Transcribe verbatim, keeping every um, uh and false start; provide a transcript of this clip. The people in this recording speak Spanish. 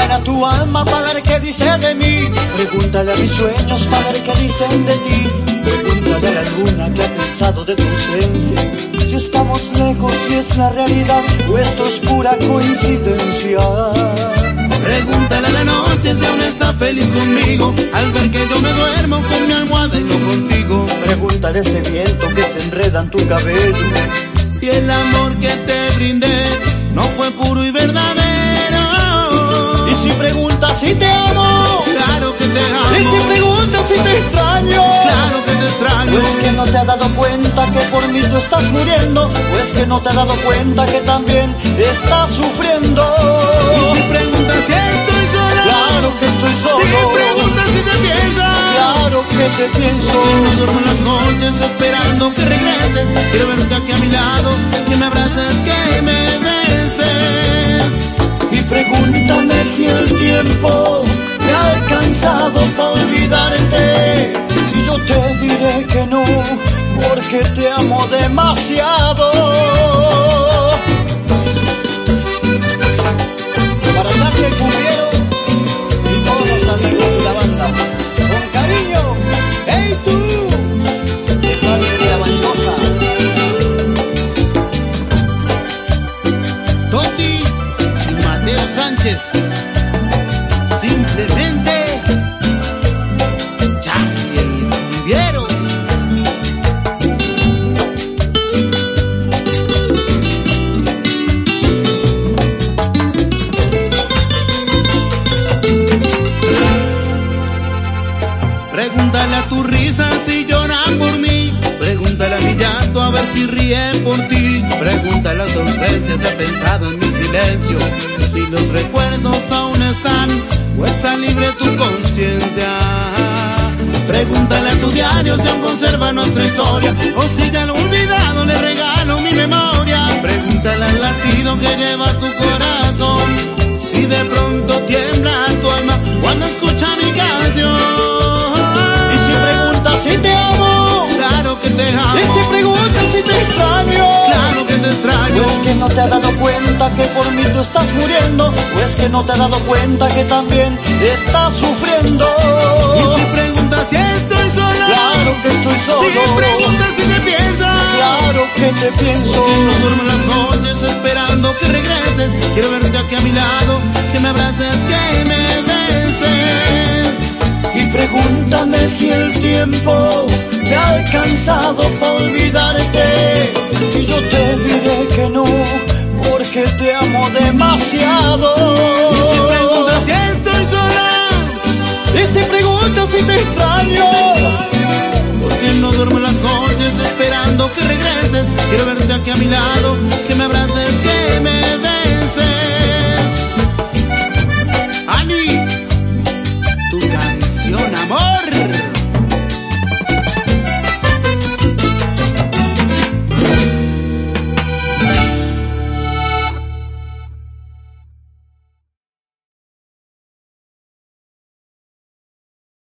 Pregúntale a tu alma para ver qué dice de mí. Pregúntale a mis sueños para ver qué dicen de ti. Pregúntale a la luna que ha pensado de tu ausencia. Si estamos lejos, si es la realidad o esto es pura coincidencia. Pregúntale a la noche si aún está feliz conmigo, al ver que yo me duermo con mi almohada y no contigo. Pregúntale a ese viento que se enreda en tu cabello, si el amor que te brindé no fue puro y verdadero. Y si preguntas si te amo, claro que te amo. Y si preguntas si te extraño, claro que te extraño. Pues que no te has dado cuenta que por mí tú estás muriendo. Pues que no te has dado cuenta que también estás sufriendo. Y si preguntas si estoy sola, claro que estoy solo. Si preguntas si te piensas, claro que te pienso. Y no duermo en las noches esperando que regreses. Quiero verte aquí a mi lado, que me abraces, que me beses. Y pregúntame si el tiempo me ha alcanzado para olvidarte. Y yo te diré que no, porque te amo demasiado. Para darle el cumbiero y todos los amigos de la banda, con cariño, ¡hey tú! De parte de la Bandosa. Toti y Mateo Sánchez, simplemente Charlie el cumbiero. Pregúntale a tu risa si lloran por mí. Pregúntale a mi llanto a ver si ríen por ti. Pregúntale a tu ausencia si ha pensado en mi silencio, si los recuerdos aún están o está libre tu conciencia. Pregúntale a tu diario si aún conserva nuestra historia, o si ya lo olvidado le regalo mi memoria. Pregúntale al latido que lleva tu corazón, si de pronto tiembla tu alma cuando escucha mi canción. Si te amo, claro que te amo. Y si preguntas si te extraño, claro que te extraño. Pues que no te has dado cuenta que por mí tú estás muriendo. Pues que no te has dado cuenta que también estás sufriendo. Y si preguntas si estoy sola, claro que estoy solo. Si preguntas si te piensas, claro que te pienso. Porque no duermo en las noches esperando que regreses. Quiero verte aquí a mi lado, que me abraces, que me beses. Y pregúntame si el tiempo me ha alcanzado para olvidarte. Y yo te diré que no, porque te amo demasiado. Y si preguntas si estoy sola, y si preguntas si te extraño, porque no duermo en las noches esperando que regreses. Quiero verte aquí a mi lado,